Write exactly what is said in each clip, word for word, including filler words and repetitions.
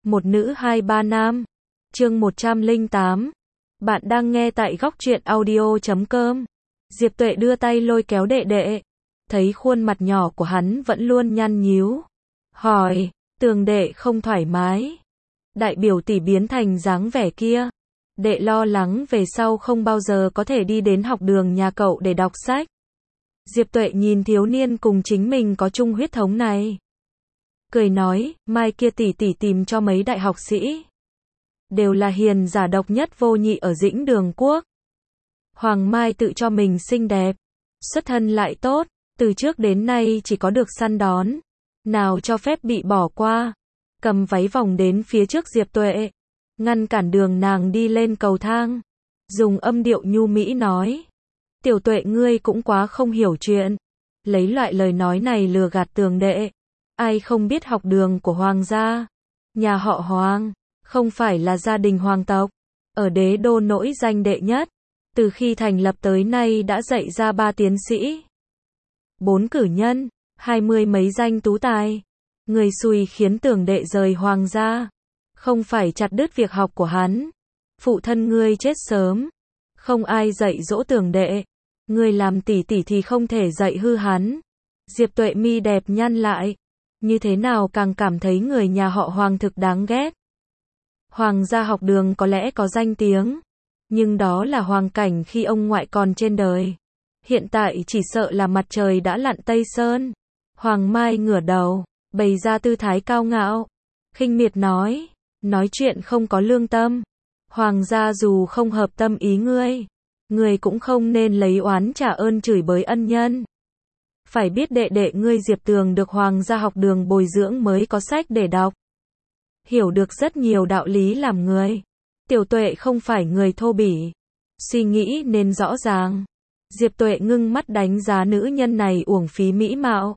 một nữ hai ba nam. Chương một trăm lẻ tám. Bạn đang nghe tại góc truyện audio chấm com. Diệp Tuệ đưa tay lôi kéo đệ đệ. Thấy khuôn mặt nhỏ của hắn vẫn luôn nhăn nhíu. Hỏi, Tường đệ không thoải mái. Đại biểu tỷ biến thành dáng vẻ kia. Đệ lo lắng về sau không bao giờ có thể đi đến học đường nhà cậu để đọc sách. Diệp Tuệ nhìn thiếu niên cùng chính mình có chung huyết thống này. Cười nói, mai kia tỷ tỷ tìm cho mấy đại học sĩ. Đều là hiền giả độc nhất vô nhị ở Dĩnh Đường Quốc. Hoàng Mai tự cho mình xinh đẹp. Xuất thân lại tốt, từ trước đến nay chỉ có được săn đón. Nào cho phép bị bỏ qua. Cầm váy vòng đến phía trước Diệp Tuệ. Ngăn cản đường nàng đi lên cầu thang. Dùng âm điệu nhu mỹ nói. Tiểu Tuệ ngươi cũng quá không hiểu chuyện. Lấy loại lời nói này lừa gạt Tường đệ. Ai không biết học đường của Hoàng gia. Nhà họ Hoàng. Không phải là gia đình hoàng tộc. Ở đế đô nổi danh đệ nhất. Từ khi thành lập tới nay đã dạy ra ba tiến sĩ. Bốn cử nhân. Hai mươi mấy danh tú tài. Người xui khiến Tường đệ rời Hoàng gia. Không phải chặt đứt việc học của hắn. Phụ thân ngươi chết sớm. Không ai dạy dỗ Tường đệ. Ngươi làm tỷ tỷ thì không thể dạy hư hắn. Diệp Tuệ mi đẹp nhăn lại. Như thế nào càng cảm thấy người nhà họ Hoàng thực đáng ghét. Hoàng gia học đường có lẽ có danh tiếng. Nhưng đó là hoàng cảnh khi ông ngoại còn trên đời. Hiện tại chỉ sợ là mặt trời đã lặn Tây Sơn. Hoàng Mai ngửa đầu, bày ra tư thái cao ngạo. Khinh miệt nói. Nói chuyện không có lương tâm. Hoàng gia dù không hợp tâm ý ngươi. Ngươi cũng không nên lấy oán trả ơn chửi bới ân nhân. Phải biết đệ đệ ngươi Diệp Tường được Hoàng gia học đường bồi dưỡng mới có sách để đọc. Hiểu được rất nhiều đạo lý làm người. Tiểu Tuệ không phải người thô bỉ. Suy nghĩ nên rõ ràng. Diệp Tuệ ngưng mắt đánh giá nữ nhân này uổng phí mỹ mạo.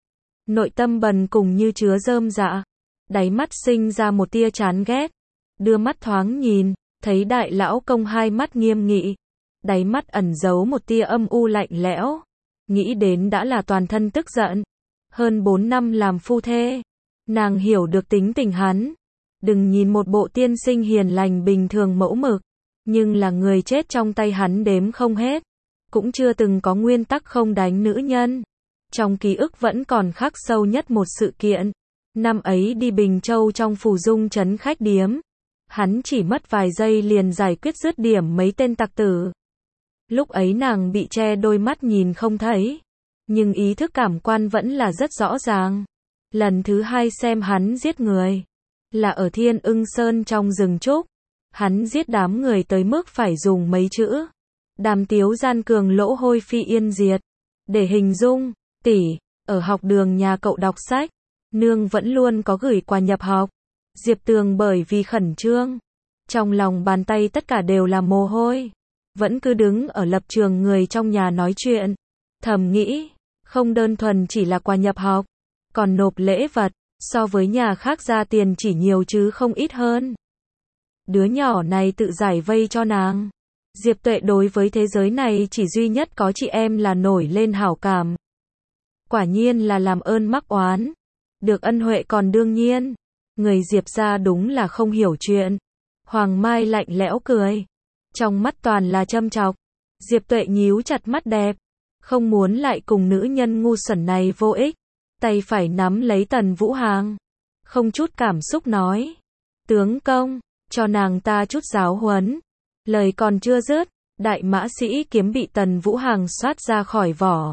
Nội tâm bần cùng như chứa rơm rạ. Đáy mắt sinh ra một tia chán ghét. Đưa mắt thoáng nhìn, thấy đại lão công hai mắt nghiêm nghị. Đáy mắt ẩn giấu một tia âm u lạnh lẽo. Nghĩ đến đã là toàn thân tức giận. Hơn bốn năm làm phu thê. Nàng hiểu được tính tình hắn. Đừng nhìn một bộ tiên sinh hiền lành bình thường mẫu mực. Nhưng là người chết trong tay hắn đếm không hết. Cũng chưa từng có nguyên tắc không đánh nữ nhân. Trong ký ức vẫn còn khắc sâu nhất một sự kiện. Năm ấy đi Bình Châu trong Phù Dung trấn khách điếm. Hắn chỉ mất vài giây liền giải quyết dứt điểm mấy tên tặc tử. Lúc ấy nàng bị che đôi mắt nhìn không thấy. Nhưng ý thức cảm quan vẫn là rất rõ ràng. Lần thứ hai xem hắn giết người. Là ở Thiên Ưng Sơn trong rừng trúc. Hắn giết đám người tới mức phải dùng mấy chữ. Đàm tiếu gian cường lỗ hôi phi yên diệt. Để hình dung, tỷ, ở học đường nhà cậu đọc sách. Nương vẫn luôn có gửi quà nhập học. Diệp Tường bởi vì khẩn trương. Trong lòng bàn tay tất cả đều là mồ hôi. Vẫn cứ đứng ở lập trường người trong nhà nói chuyện. Thầm nghĩ, không đơn thuần chỉ là quà nhập học. Còn nộp lễ vật, so với nhà khác ra tiền chỉ nhiều chứ không ít hơn. Đứa nhỏ này tự giải vây cho nàng. Diệp Tuệ đối với thế giới này chỉ duy nhất có chị em là nổi lên hảo cảm. Quả nhiên là làm ơn mắc oán. Được ân huệ còn đương nhiên. Người Diệp gia đúng là không hiểu chuyện. Hoàng Mai lạnh lẽo cười. Trong mắt toàn là châm chọc. Diệp Tuệ nhíu chặt mắt đẹp. Không muốn lại cùng nữ nhân ngu xuẩn này vô ích. Tay phải nắm lấy Tần Vũ Hàng. Không chút cảm xúc nói. Tướng công, cho nàng ta chút giáo huấn. Lời còn chưa dứt, đại mã sĩ kiếm bị Tần Vũ Hàng xoát ra khỏi vỏ.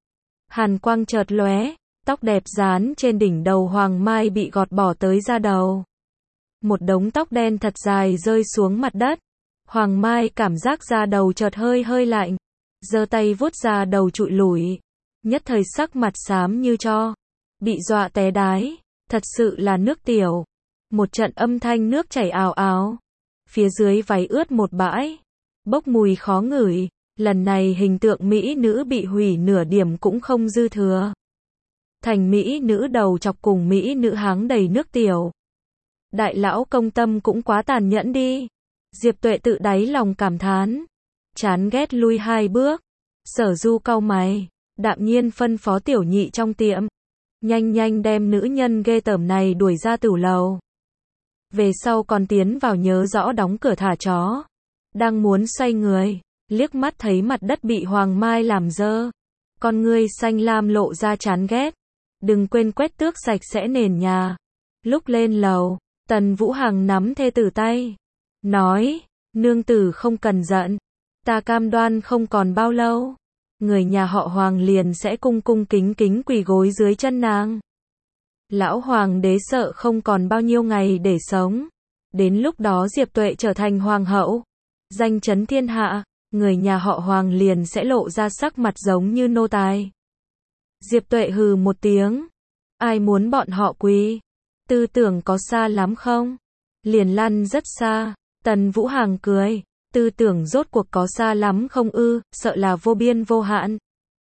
Hàn quang chợt lóe, tóc đẹp dán trên đỉnh đầu Hoàng Mai bị gọt bỏ tới da đầu. Một đống tóc đen thật dài rơi xuống mặt đất. Hoàng Mai cảm giác da đầu chợt hơi hơi lạnh. Giơ tay vuốt da đầu trụi lủi. Nhất thời sắc mặt xám như tro. Bị dọa té đái. Thật sự là nước tiểu. Một trận âm thanh nước chảy ào ào. Phía dưới váy ướt một bãi. Bốc mùi khó ngửi. Lần này hình tượng mỹ nữ bị hủy nửa điểm cũng không dư thừa. Thành mỹ nữ đầu chọc cùng mỹ nữ háng đầy nước tiểu. Đại lão công tâm cũng quá tàn nhẫn đi. Diệp Tuệ tự đáy lòng cảm thán. Chán ghét lui hai bước. Sở Du cau mày. Đạm nhiên phân phó tiểu nhị trong tiệm. Nhanh nhanh đem nữ nhân ghê tởm này đuổi ra tửu lầu. Về sau còn tiến vào nhớ rõ đóng cửa thả chó. Đang muốn xoay người, liếc mắt thấy mặt đất bị Hoàng Mai làm dơ. Con ngươi xanh lam lộ ra chán ghét. Đừng quên quét tước sạch sẽ nền nhà. Lúc lên lầu, Tần Vũ Hằng nắm thê tử tay. Nói, nương tử không cần giận. Ta cam đoan không còn bao lâu. Người nhà họ Hoàng liền sẽ cung cung kính kính quỳ gối dưới chân nàng. Lão Hoàng đế sợ không còn bao nhiêu ngày để sống. Đến lúc đó Diệp Tuệ trở thành hoàng hậu, danh chấn thiên hạ, người nhà họ Hoàng liền sẽ lộ ra sắc mặt giống như nô tài. Diệp Tuệ hừ một tiếng. Ai muốn bọn họ quỳ? Tư tưởng có xa lắm không? Liền lăn rất xa. Tần Vũ Hằng cười. Tư tưởng rốt cuộc có xa lắm không ư, sợ là vô biên vô hạn.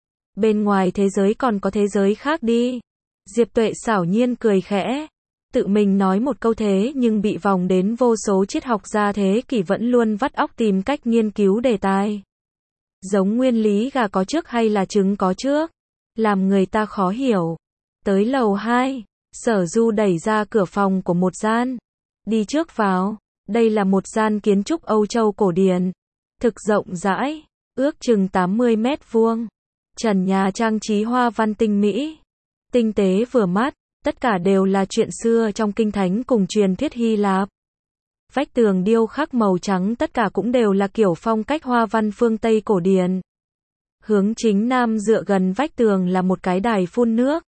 Bên ngoài thế giới còn có thế giới khác đi. Diệp Tuệ xảo nhiên cười khẽ. Tự mình nói một câu thế nhưng bị vòng đến vô số triết học gia thế kỷ vẫn luôn vắt óc tìm cách nghiên cứu đề tài. Giống nguyên lý gà có trước hay là trứng có trước. Làm người ta khó hiểu. Tới lầu hai, Sở Du đẩy ra cửa phòng của một gian. Đi trước vào. Đây là một gian kiến trúc Âu Châu cổ điển. Thực rộng rãi, ước chừng tám mươi mét vuông. Trần nhà trang trí hoa văn tinh mỹ. Tinh tế vừa mắt, tất cả đều là chuyện xưa trong kinh thánh cùng truyền thuyết Hy Lạp. Vách tường điêu khắc màu trắng tất cả cũng đều là kiểu phong cách hoa văn phương Tây cổ điển. Hướng chính nam dựa gần vách tường là một cái đài phun nước.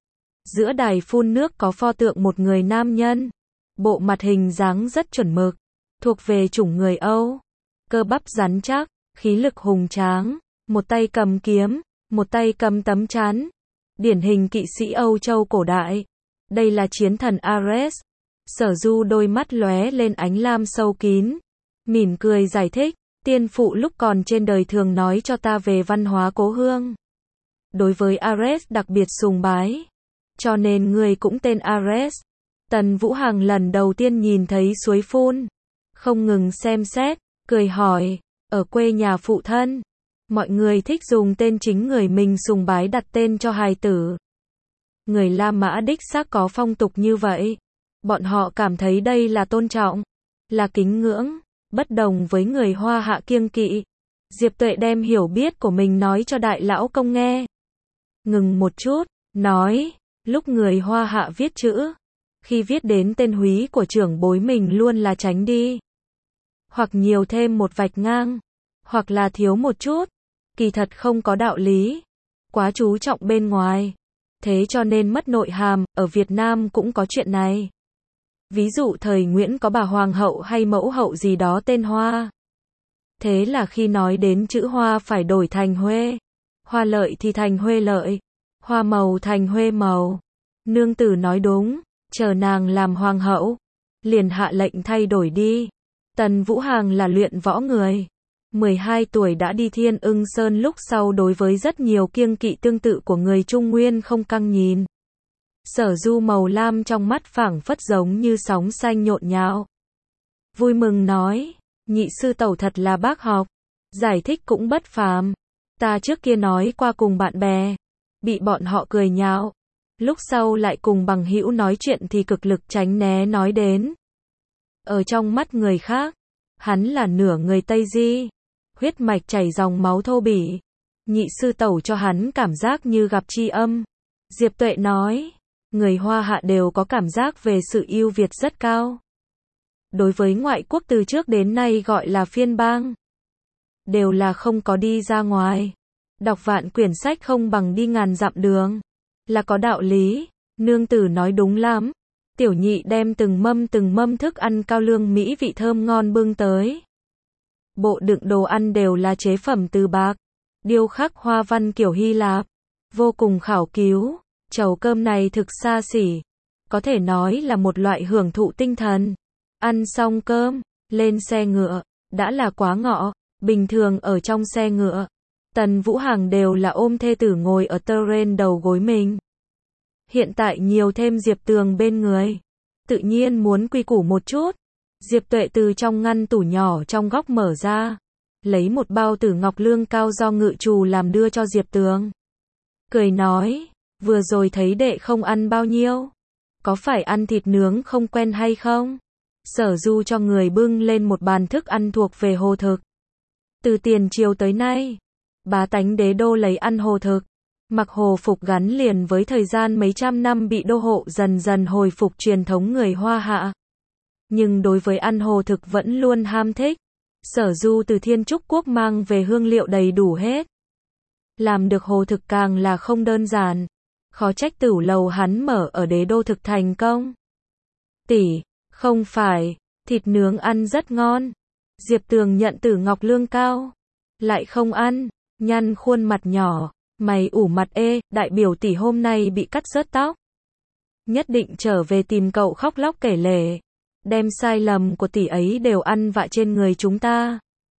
Giữa đài phun nước có pho tượng một người nam nhân. Bộ mặt hình dáng rất chuẩn mực, thuộc về chủng người Âu. Cơ bắp rắn chắc, khí lực hùng tráng, một tay cầm kiếm, một tay cầm tấm chắn. Điển hình kỵ sĩ Âu Châu cổ đại. Đây là chiến thần Ares. Sở Du đôi mắt lóe lên ánh lam sâu kín. Mỉm cười giải thích, tiên phụ lúc còn trên đời thường nói cho ta về văn hóa cố hương. Đối với Ares đặc biệt sùng bái. Cho nên người cũng tên Ares. Tần Vũ Hằng lần đầu tiên nhìn thấy suối phun. Không ngừng xem xét, cười hỏi, ở quê nhà phụ thân, mọi người thích dùng tên chính người mình sùng bái đặt tên cho hài tử. Người La Mã đích xác có phong tục như vậy. Bọn họ cảm thấy đây là tôn trọng, là kính ngưỡng, bất đồng với người Hoa Hạ kiêng kỵ. Diệp Tuệ đem hiểu biết của mình nói cho đại lão công nghe. Ngừng một chút, nói, lúc người Hoa Hạ viết chữ, khi viết đến tên húy của trưởng bối mình luôn là tránh đi. Hoặc nhiều thêm một vạch ngang, hoặc là thiếu một chút. Kỳ thật không có đạo lý. Quá chú trọng bên ngoài. Thế cho nên mất nội hàm, ở Việt Nam cũng có chuyện này. Ví dụ thời Nguyễn có bà Hoàng hậu hay mẫu hậu gì đó tên Hoa. Thế là khi nói đến chữ Hoa phải đổi thành Huê. Hoa lợi thì thành Huê lợi. Hoa màu thành Huê màu. Nương tử nói đúng. Chờ nàng làm hoàng hậu, liền hạ lệnh thay đổi đi. Tần Vũ Hằng là luyện võ người. mười hai tuổi đã đi Thiên Ưng Sơn, lúc sau đối với rất nhiều kiêng kỵ tương tự của người Trung Nguyên không căng nhìn. Sở Du màu lam trong mắt phảng phất giống như sóng xanh nhộn nhạo. Vui mừng nói, nhị sư tẩu thật là bác học, giải thích cũng bất phàm. Ta trước kia nói qua cùng bạn bè, bị bọn họ cười nhạo. Lúc sau lại cùng bằng hữu nói chuyện thì cực lực tránh né nói đến. Ở trong mắt người khác, hắn là nửa người Tây Di, huyết mạch chảy dòng máu thô bỉ. Nhị sư tẩu cho hắn cảm giác như gặp tri âm. Diệp Tuệ nói, người Hoa Hạ đều có cảm giác về sự ưu việt rất cao. Đối với ngoại quốc từ trước đến nay gọi là phiên bang, đều là không có đi ra ngoài. Đọc vạn quyển sách không bằng đi ngàn dặm đường. Là có đạo lý. Nương tử nói đúng lắm. Tiểu nhị đem từng mâm từng mâm thức ăn cao lương mỹ vị thơm ngon bưng tới. Bộ đựng đồ ăn đều là chế phẩm từ bạc, điêu khắc hoa văn kiểu Hy Lạp, vô cùng khảo cứu. Chầu cơm này thực xa xỉ, có thể nói là một loại hưởng thụ tinh thần. Ăn xong cơm, lên xe ngựa, đã là quá ngọ. Bình thường ở trong xe ngựa, Tần Vũ Hằng đều là ôm thê tử ngồi ở terrain đầu gối mình. Hiện tại nhiều thêm Diệp Tường bên người, tự nhiên muốn quy củ một chút. Diệp Tuệ từ trong ngăn tủ nhỏ trong góc mở ra, lấy một bao tử ngọc lương cao do ngự trù làm đưa cho Diệp Tường. Cười nói, vừa rồi thấy đệ không ăn bao nhiêu, có phải ăn thịt nướng không quen hay không? Sở Du cho người bưng lên một bàn thức ăn thuộc về hồ thực. Từ tiền triều tới nay, bá tánh đế đô lấy ăn hồ thực. Mặc hồ phục gắn liền với thời gian mấy trăm năm bị đô hộ dần dần hồi phục truyền thống người Hoa Hạ. Nhưng đối với ăn hồ thực vẫn luôn ham thích. Sở Du từ Thiên Trúc Quốc mang về hương liệu đầy đủ hết. Làm được hồ thực càng là không đơn giản. Khó trách tửu lầu hắn mở ở đế đô thực thành công. Tỷ, không phải, thịt nướng ăn rất ngon. Diệp Tường nhận Tử Ngọc lương cao. Lại không ăn, nhăn khuôn mặt nhỏ. Mày ủ mặt ê, đại biểu tỷ hôm nay bị cắt rớt tóc. Nhất định trở về tìm cậu khóc lóc kể lể. Đem sai lầm của tỷ ấy đều ăn vạ trên người chúng ta.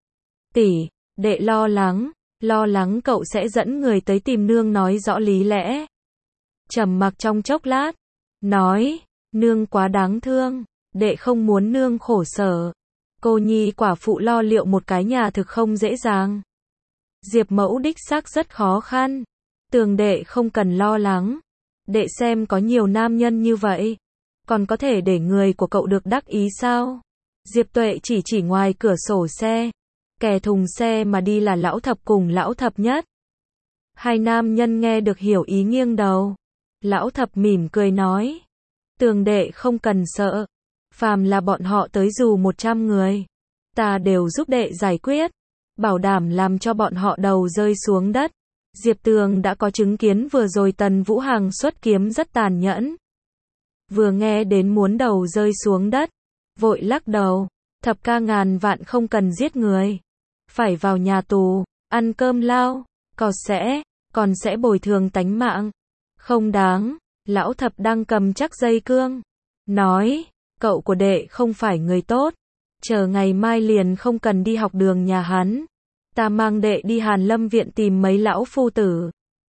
Tỷ, đệ lo lắng, lo lắng cậu sẽ dẫn người tới tìm nương nói rõ lý lẽ. Trầm mặc trong chốc lát, nói, nương quá đáng thương, đệ không muốn nương khổ sở. Cô nhi quả phụ lo liệu một cái nhà thực không dễ dàng. Diệp mẫu đích xác rất khó khăn. Tường đệ không cần lo lắng. Đệ xem có nhiều nam nhân như vậy. Còn có thể để người của cậu được đắc ý sao? Diệp Tuệ chỉ chỉ ngoài cửa sổ xe. Kè thùng xe mà đi là lão thập cùng lão thập nhất. Hai nam nhân nghe được hiểu ý nghiêng đầu. Lão thập mỉm cười nói. Tường đệ không cần sợ. Phàm là bọn họ tới dù một trăm người. Ta đều giúp đệ giải quyết. Bảo đảm làm cho bọn họ đầu rơi xuống đất. Diệp Tường đã có chứng kiến vừa rồi Tần Vũ Hằng xuất kiếm rất tàn nhẫn. Vừa nghe đến muốn đầu rơi xuống đất, vội lắc đầu, thập ca ngàn vạn không cần giết người. Phải vào nhà tù, ăn cơm lao, còn sẽ, còn sẽ bồi thường tánh mạng. Không đáng, lão thập đang cầm chắc dây cương. Nói, cậu của đệ không phải người tốt. Chờ ngày mai liền không cần đi học đường nhà hắn. Ta mang đệ đi Hàn Lâm viện tìm mấy lão phu tử.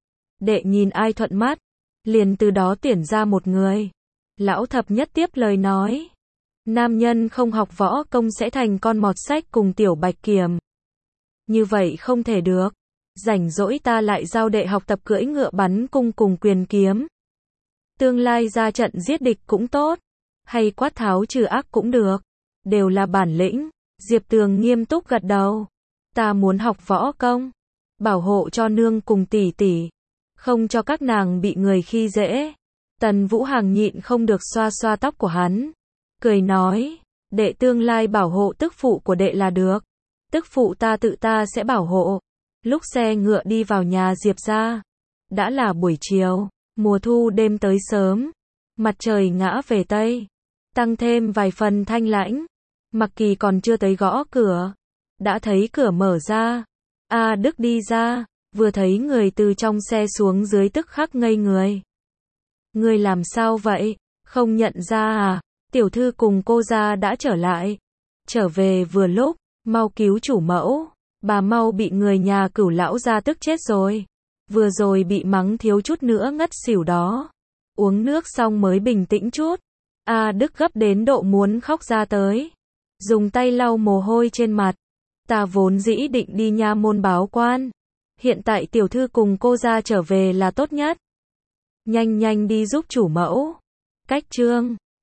Đệ nhìn ai thuận mắt, liền từ đó tuyển ra một người. Lão thập nhất tiếp lời nói. Nam nhân không học võ công sẽ thành con mọt sách cùng tiểu bạch kiểm. Như vậy không thể được. Rảnh rỗi ta lại giao đệ học tập cưỡi ngựa bắn cung cùng quyền kiếm. Tương lai ra trận giết địch cũng tốt. Hay quát tháo trừ ác cũng được. Đều là bản lĩnh. Diệp Tường nghiêm túc gật đầu. Ta muốn học võ công. Bảo hộ cho nương cùng tỷ tỷ. Không cho các nàng bị người khi dễ. Tần Vũ Hằng nhịn không được xoa xoa tóc của hắn. Cười nói. Đệ tương lai bảo hộ tức phụ của đệ là được. Tức phụ ta tự ta sẽ bảo hộ. Lúc xe ngựa đi vào nhà Diệp ra. Đã là buổi chiều. Mùa thu đêm tới sớm. Mặt trời ngã về Tây. Tăng thêm vài phần thanh lãnh. Mặc Kỳ còn chưa tới gõ cửa. Đã thấy cửa mở ra. A Đức đi ra. Vừa thấy người từ trong xe xuống dưới tức khắc ngây người. Người làm sao vậy? Không nhận ra à? Tiểu thư cùng cô gia đã trở lại. Trở về vừa lúc. Mau cứu chủ mẫu. Bà mau bị người nhà Cửu lão gia tức chết rồi. Vừa rồi bị mắng thiếu chút nữa ngất xỉu đó. Uống nước xong mới bình tĩnh chút. A Đức gấp đến độ muốn khóc ra tới. Dùng tay lau mồ hôi trên mặt. Ta vốn dĩ định đi nha môn báo quan. Hiện tại tiểu thư cùng cô gia trở về là tốt nhất. Nhanh nhanh đi giúp chủ mẫu. Cách trương.